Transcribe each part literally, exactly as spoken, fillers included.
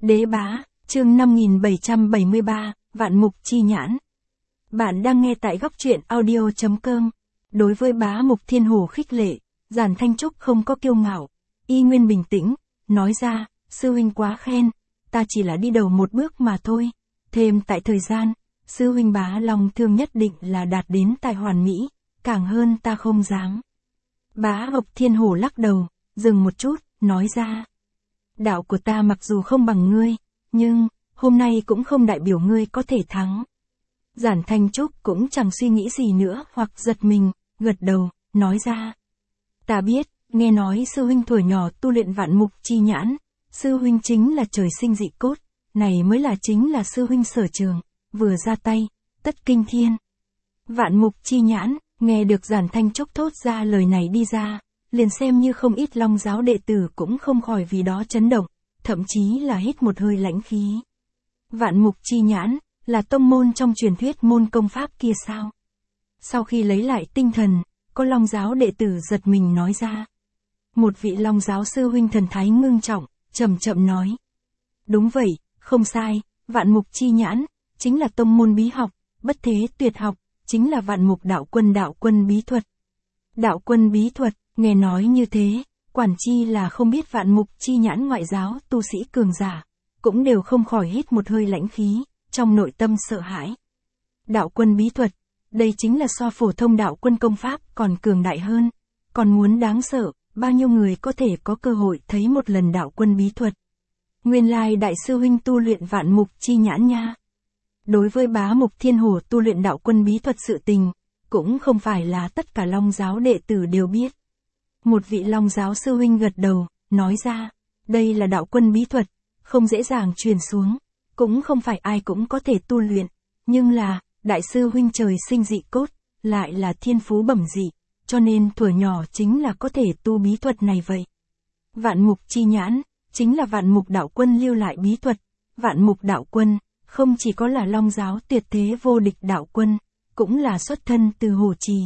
Đế bá, chương năm nghìn bảy trăm bảy mươi ba, Vạn Mục Chi Nhãn. Bạn đang nghe tại góc truyện audio chấm com. Đối với bá Mục Thiên Hồ khích lệ, Giản Thanh Trúc không có kiêu ngạo, y nguyên bình tĩnh, nói ra, sư huynh quá khen, ta chỉ là đi đầu một bước mà thôi. Thêm tại thời gian, sư huynh bá lòng thương nhất định là đạt đến tài hoàn mỹ, càng hơn ta không dám. Bá Mục Thiên Hồ lắc đầu, dừng một chút, nói ra. Đạo của ta mặc dù không bằng ngươi, nhưng, hôm nay cũng không đại biểu ngươi có thể thắng. Giản Thanh Trúc cũng chẳng suy nghĩ gì nữa hoặc giật mình, gật đầu, nói ra. Ta biết, nghe nói sư huynh thuở nhỏ tu luyện Vạn Mục Chi Nhãn, sư huynh chính là trời sinh dị cốt, này mới là chính là sư huynh sở trường, vừa ra tay, tất kinh thiên. Vạn Mục Chi Nhãn, nghe được Giản Thanh Trúc thốt ra lời này đi ra, liền xem như không ít Long giáo đệ tử cũng không khỏi vì đó chấn động, thậm chí là hít một hơi lãnh khí. Vạn Mục Chi Nhãn, là tông môn trong truyền thuyết môn công pháp kia sao? Sau khi lấy lại tinh thần, có Long giáo đệ tử giật mình nói ra. Một vị Long giáo sư huynh thần thái ngưng trọng, chậm chậm nói. Đúng vậy, không sai, Vạn Mục Chi Nhãn, chính là tông môn bí học, bất thế tuyệt học, chính là Vạn Mục đạo quân đạo quân bí thuật. Đạo quân bí thuật, nghe nói như thế, quản chi là không biết Vạn Mục Chi Nhãn ngoại giáo tu sĩ cường giả, cũng đều không khỏi hít một hơi lãnh khí, trong nội tâm sợ hãi. Đạo quân bí thuật, đây chính là so phổ thông đạo quân công pháp còn cường đại hơn, còn muốn đáng sợ, bao nhiêu người có thể có cơ hội thấy một lần đạo quân bí thuật. Nguyên lai đại sư huynh tu luyện Vạn Mục Chi Nhãn nha. Đối với bá Mục Thiên Hồ tu luyện đạo quân bí thuật sự tình, cũng không phải là tất cả Long giáo đệ tử đều biết. Một vị Long giáo sư huynh gật đầu, nói ra, đây là đạo quân bí thuật, không dễ dàng truyền xuống, cũng không phải ai cũng có thể tu luyện, nhưng là, đại sư huynh trời sinh dị cốt, lại là thiên phú bẩm dị, cho nên thuở nhỏ chính là có thể tu bí thuật này vậy. Vạn Mục Chi Nhãn, chính là Vạn Mục đạo quân lưu lại bí thuật, Vạn Mục đạo quân, không chỉ có là Long giáo tuyệt thế vô địch đạo quân, cũng là xuất thân từ Hổ Trì.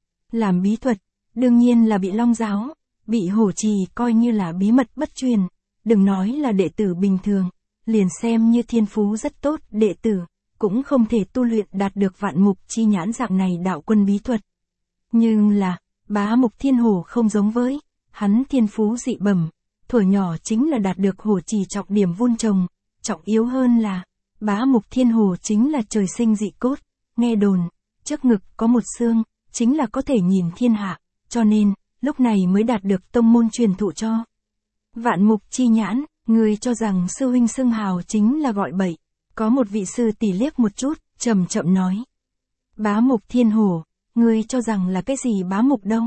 Làm bí thuật, đương nhiên là bị Long giáo, bị Hổ Trì coi như là bí mật bất truyền, đừng nói là đệ tử bình thường, liền xem như thiên phú rất tốt đệ tử, cũng không thể tu luyện đạt được Vạn Mục Chi Nhãn dạng này đạo quân bí thuật. Nhưng là, bá Mục Thiên Hồ không giống với, hắn thiên phú dị bẩm, thuở nhỏ chính là đạt được Hổ Trì trọng điểm vun trồng, trọng yếu hơn là, bá Mục Thiên Hồ chính là trời sinh dị cốt, nghe đồn, trước ngực có một xương, chính là có thể nhìn thiên hạ, cho nên, lúc này mới đạt được tông môn truyền thụ cho. Vạn Mục Chi Nhãn, người cho rằng sư huynh xưng hào chính là gọi bậy, có một vị sư tỷ liếc một chút, chậm chậm nói. Bá Mục Thiên Hồ, người cho rằng là cái gì bá mục đâu?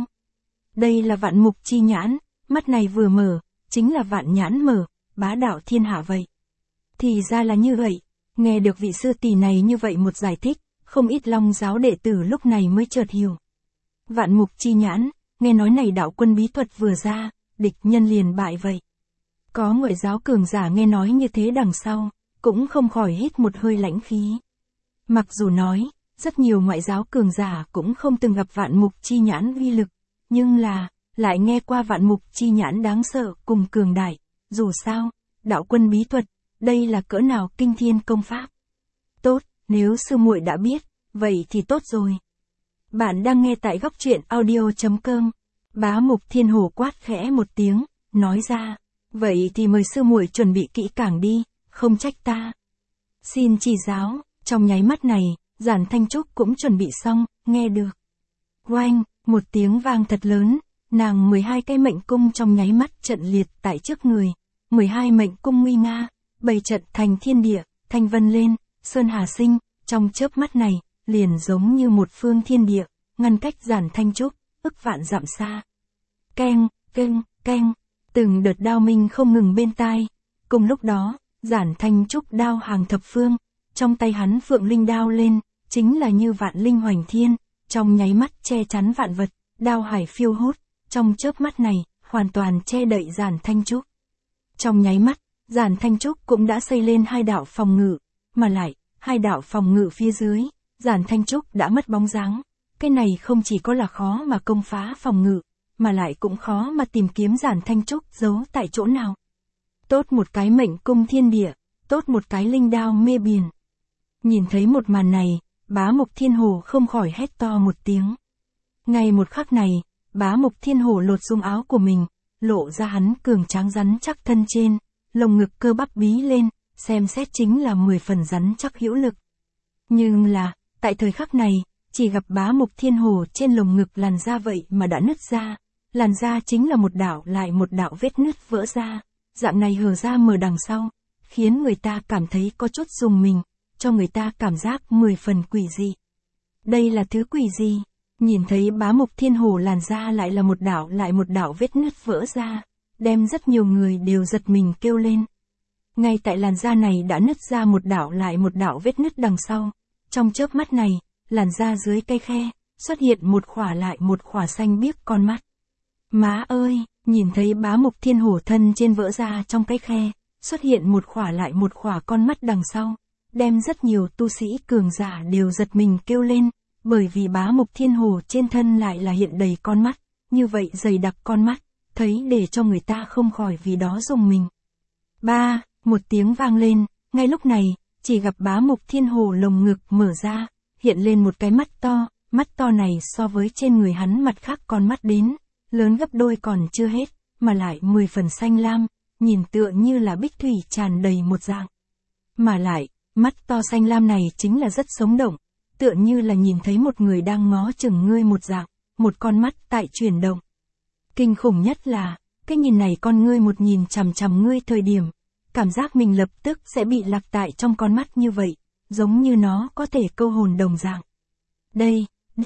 Đây là Vạn Mục Chi Nhãn, mắt này vừa mở, chính là vạn nhãn mở, bá đạo thiên hạ vậy. Thì ra là như vậy, nghe được vị sư tỷ này như vậy một giải thích, không ít Long giáo đệ tử lúc này mới chợt hiểu. Vạn Mục Chi Nhãn, nghe nói này đạo quân bí thuật vừa ra, địch nhân liền bại vậy. Có ngoại giáo cường giả nghe nói như thế đằng sau, cũng không khỏi hít một hơi lãnh khí. Mặc dù nói, rất nhiều ngoại giáo cường giả cũng không từng gặp Vạn Mục Chi Nhãn uy lực, nhưng là, lại nghe qua Vạn Mục Chi Nhãn đáng sợ cùng cường đại, dù sao, đạo quân bí thuật, đây là cỡ nào kinh thiên công pháp. Tốt, nếu sư muội đã biết, vậy thì tốt rồi. Bạn đang nghe tại góc truyện audio chấm com. Bá Mục Thiên Hồ quát khẽ một tiếng, nói ra, vậy thì mời sư muội chuẩn bị kỹ càng đi, không trách ta. Xin chỉ giáo, trong nháy mắt này, Giản Thanh Trúc cũng chuẩn bị xong, nghe được. Oanh, một tiếng vang thật lớn, nàng mười hai cái mệnh cung trong nháy mắt trận liệt tại trước người, mười hai mệnh cung nguy nga, bày trận thành thiên địa, thanh vân lên, sơn hà sinh, trong chớp mắt này, liền giống như một phương thiên địa, ngăn cách Giản Thanh Trúc, ức vạn dặm xa. Keng, keng, keng, từng đợt đao minh không ngừng bên tai. Cùng lúc đó, Giản Thanh Trúc đao hàng thập phương, trong tay hắn phượng linh đao lên, chính là như vạn linh hoành thiên, trong nháy mắt che chắn vạn vật, đao hải phiêu hốt, trong chớp mắt này, hoàn toàn che đậy Giản Thanh Trúc. Trong nháy mắt, Giản Thanh Trúc cũng đã xây lên hai đạo phòng ngự, mà lại, hai đạo phòng ngự phía dưới, Giản Thanh Trúc đã mất bóng dáng. Cái này không chỉ có là khó mà công phá phòng ngự, mà lại cũng khó mà tìm kiếm Giản Thanh Trúc giấu tại chỗ nào. Tốt một cái mệnh cung thiên địa, tốt một cái linh đao mê biển. Nhìn thấy một màn này, Bá Mục Thiên Hổ không khỏi hét to một tiếng. Ngay một khắc này, Bá Mục Thiên Hổ lột xuống áo của mình, lộ ra hắn cường tráng rắn chắc thân trên, lồng ngực cơ bắp bí lên, xem xét chính là mười phần rắn chắc hữu lực. Nhưng là, tại thời khắc này, chỉ gặp Bá Mục Thiên Hổ trên lồng ngực làn da vậy mà đã nứt ra, làn da chính là một đạo lại một đạo vết nứt vỡ ra, dạng này hở ra mở đằng sau, khiến người ta cảm thấy có chút rùng mình, cho người ta cảm giác mười phần quỷ dị. Đây là thứ quỷ gì? Nhìn thấy Bá Mục Thiên Hổ làn da lại là một đạo lại một đạo vết nứt vỡ ra, đem rất nhiều người đều giật mình kêu lên. Ngay tại làn da này đã nứt ra một đạo lại một đạo vết nứt đằng sau, trong chớp mắt này, làn da dưới cây khe, xuất hiện một khỏa lại một khỏa xanh biếc con mắt. Má ơi, nhìn thấy Bá Mục Thiên Hổ thân trên vỡ ra trong cái khe, xuất hiện một khỏa lại một khỏa con mắt đằng sau, đem rất nhiều tu sĩ cường giả đều giật mình kêu lên, bởi vì Bá Mục Thiên Hổ trên thân lại là hiện đầy con mắt, như vậy dày đặc con mắt, thấy để cho người ta không khỏi vì đó rùng mình. Ba, một tiếng vang lên, ngay lúc này, chỉ gặp Bá Mục Thiên Hổ lồng ngực mở ra, hiện lên một cái mắt to, mắt to này so với trên người hắn mặt khác con mắt đến, lớn gấp đôi còn chưa hết, mà lại mười phần xanh lam, nhìn tựa như là bích thủy tràn đầy một dạng. Mà lại, mắt to xanh lam này chính là rất sống động, tựa như là nhìn thấy một người đang ngó chừng ngươi một dạng, một con mắt tại chuyển động. Kinh khủng nhất là, cái nhìn này con ngươi một nhìn chằm chằm ngươi thời điểm, cảm giác mình lập tức sẽ bị lạc tại trong con mắt như vậy, giống như nó có thể câu hồn đồng dạng. Đây,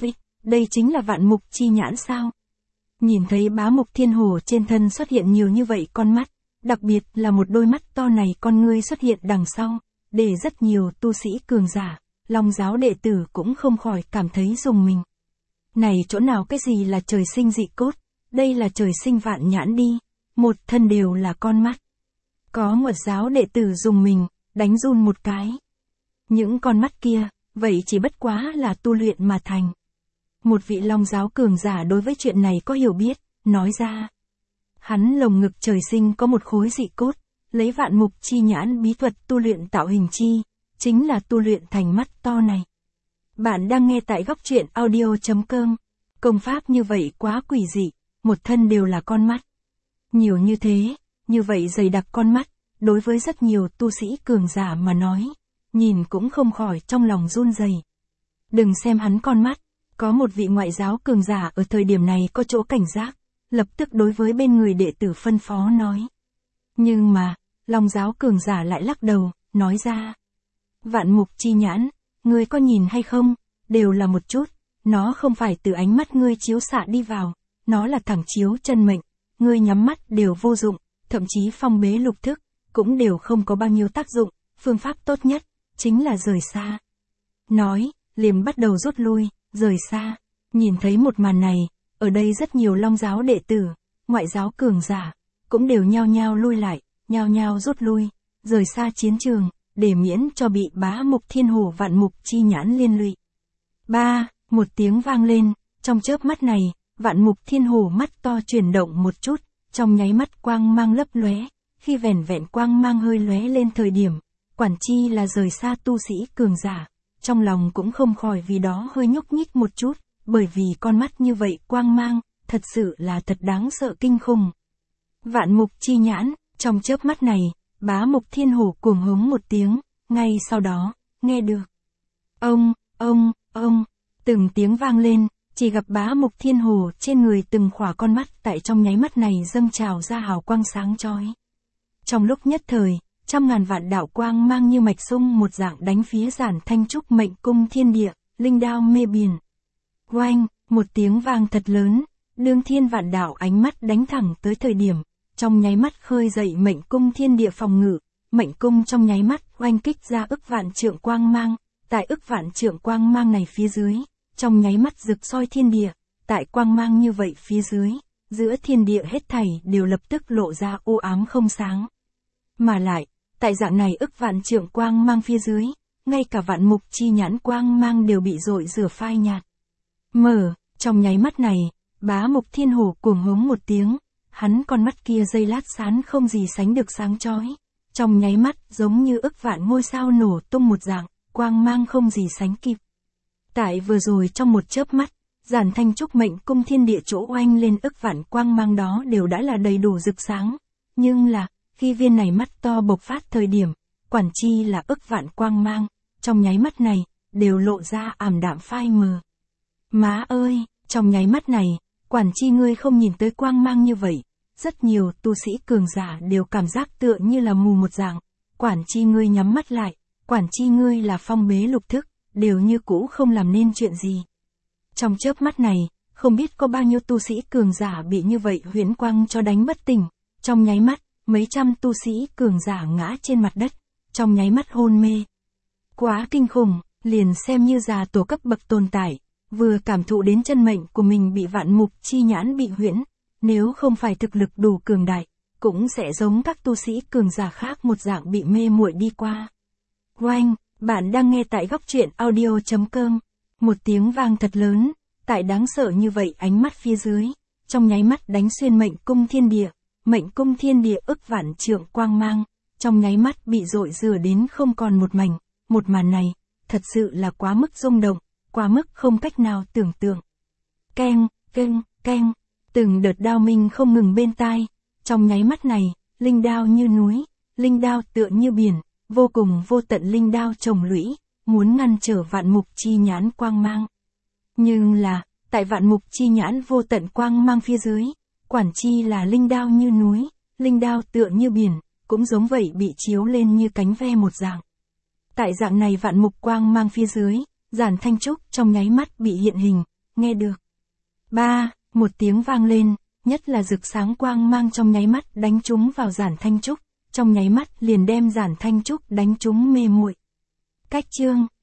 đây chính là vạn mục chi nhãn sao? Nhìn thấy Bá Mục Thiên Hổ trên thân xuất hiện nhiều như vậy con mắt, đặc biệt là một đôi mắt to này con ngươi xuất hiện đằng sau, để rất nhiều tu sĩ cường giả, Long giáo đệ tử cũng không khỏi cảm thấy rùng mình. Này chỗ nào cái gì là trời sinh dị cốt, đây là trời sinh vạn nhãn đi, một thân đều là con mắt. Có một giáo đệ tử rùng mình, đánh run một cái. Những con mắt kia, vậy chỉ bất quá là tu luyện mà thành. Một vị Long giáo cường giả đối với chuyện này có hiểu biết, nói ra. Hắn lồng ngực trời sinh có một khối dị cốt, lấy vạn mục chi nhãn bí thuật tu luyện tạo hình chi, chính là tu luyện thành mắt to này. Bạn đang nghe tại góc truyện audio chấm com. Công pháp như vậy quá quỷ dị, một thân đều là con mắt. Nhiều như thế, như vậy dày đặc con mắt, đối với rất nhiều tu sĩ cường giả mà nói, nhìn cũng không khỏi trong lòng run rẩy. Đừng xem hắn con mắt, có một vị ngoại giáo cường giả ở thời điểm này có chỗ cảnh giác, lập tức đối với bên người đệ tử phân phó nói. Nhưng mà, Long giáo cường giả lại lắc đầu, nói ra. Vạn mục chi nhãn, ngươi có nhìn hay không, đều là một chút, nó không phải từ ánh mắt ngươi chiếu xạ đi vào, nó là thẳng chiếu chân mệnh, ngươi nhắm mắt đều vô dụng, thậm chí phong bế lục thức, cũng đều không có bao nhiêu tác dụng, phương pháp tốt nhất, chính là rời xa. Nói, liền bắt đầu rút lui, rời xa, nhìn thấy một màn này, ở đây rất nhiều Long giáo đệ tử, ngoại giáo cường giả, cũng đều nhao nhao lui lại, nhao nhao rút lui, rời xa chiến trường, để miễn cho bị Bá Mục Thiên Hổ vạn mục chi nhãn liên lụy. Ba, một tiếng vang lên, trong chớp mắt này, vạn mục thiên hổ mắt to chuyển động một chút, trong nháy mắt quang mang lấp lóe, khi vẻn vẹn quang mang hơi lóe lên thời điểm, quản chi là rời xa tu sĩ cường giả, trong lòng cũng không khỏi vì đó hơi nhúc nhích một chút, bởi vì con mắt như vậy quang mang, thật sự là thật đáng sợ kinh khủng. Vạn mục chi nhãn, trong chớp mắt này, Bá Mục Thiên Hổ cuồng hống một tiếng, ngay sau đó, nghe được. Ông, ông, ông, từng tiếng vang lên, chỉ gặp Bá Mục Thiên Hổ trên người từng khỏa con mắt tại trong nháy mắt này dâng trào ra hào quang sáng chói. Trong lúc nhất thời, trăm ngàn vạn đạo quang mang như mạch sung một dạng đánh phía Giản Thanh Trúc mệnh cung thiên địa, linh đao mê biển. Oanh, một tiếng vang thật lớn, đương thiên vạn đạo ánh mắt đánh thẳng tới thời điểm, trong nháy mắt khơi dậy mệnh cung thiên địa phòng ngự, mệnh cung trong nháy mắt oanh kích ra ức vạn trượng quang mang, tại ức vạn trượng quang mang này phía dưới, trong nháy mắt rực soi thiên địa, tại quang mang như vậy phía dưới, giữa thiên địa hết thảy đều lập tức lộ ra u ám không sáng. Mà lại, tại dạng này ức vạn trượng quang mang phía dưới, ngay cả vạn mục chi nhãn quang mang đều bị rội rửa phai nhạt. Mở, trong nháy mắt này, Bá Mục Thiên Hổ cuồng hống một tiếng, hắn con mắt kia giây lát sáng không gì sánh được sáng chói, trong nháy mắt giống như ức vạn ngôi sao nổ tung một dạng, quang mang không gì sánh kịp. Tại vừa rồi trong một chớp mắt, Giản Thanh Trúc mệnh cung thiên địa chỗ oanh lên ức vạn quang mang đó đều đã là đầy đủ rực sáng, nhưng là, khi viên này mắt to bộc phát thời điểm, quản chi là ức vạn quang mang, trong nháy mắt này, đều lộ ra ảm đạm phai mờ. Má ơi, trong nháy mắt này, quản chi ngươi không nhìn tới quang mang như vậy, rất nhiều tu sĩ cường giả đều cảm giác tựa như là mù một dạng, quản chi ngươi nhắm mắt lại, quản chi ngươi là phong bế lục thức, đều như cũ không làm nên chuyện gì. Trong chớp mắt này, không biết có bao nhiêu tu sĩ cường giả bị như vậy huyễn quang cho đánh bất tỉnh, trong nháy mắt, mấy trăm tu sĩ cường giả ngã trên mặt đất, trong nháy mắt hôn mê. Quá kinh khủng, liền xem như già tổ cấp bậc tồn tại, vừa cảm thụ đến chân mệnh của mình bị vạn mục chi nhãn bị huyễn, nếu không phải thực lực đủ cường đại, cũng sẽ giống các tu sĩ cường giả khác một dạng bị mê muội đi qua. Oanh, bạn đang nghe tại góc truyện audio chấm com. Một tiếng vang thật lớn, tại đáng sợ như vậy ánh mắt phía dưới, trong nháy mắt đánh xuyên mệnh cung thiên địa, mệnh cung thiên địa ức vạn trượng quang mang, trong nháy mắt bị dội rửa đến không còn một mảnh, một màn này, thật sự là quá mức rung động, quá mức không cách nào tưởng tượng. Keng, keng, keng, từng đợt đao minh không ngừng bên tai, trong nháy mắt này, linh đao như núi, linh đao tựa như biển, vô cùng vô tận linh đao chồng lũy, muốn ngăn trở vạn mục chi nhãn quang mang. Nhưng là, tại vạn mục chi nhãn vô tận quang mang phía dưới, quản chi là linh đao như núi, linh đao tựa như biển, cũng giống vậy bị chiếu lên như cánh ve một dạng. Tại dạng này vạn mục quang mang phía dưới, Giản Thanh Trúc trong nháy mắt bị hiện hình, nghe được. Ba, một tiếng vang lên, nhất là rực sáng quang mang trong nháy mắt đánh trúng vào Giản Thanh Trúc, trong nháy mắt liền đem Giản Thanh Trúc đánh trúng mê muội. Cách chương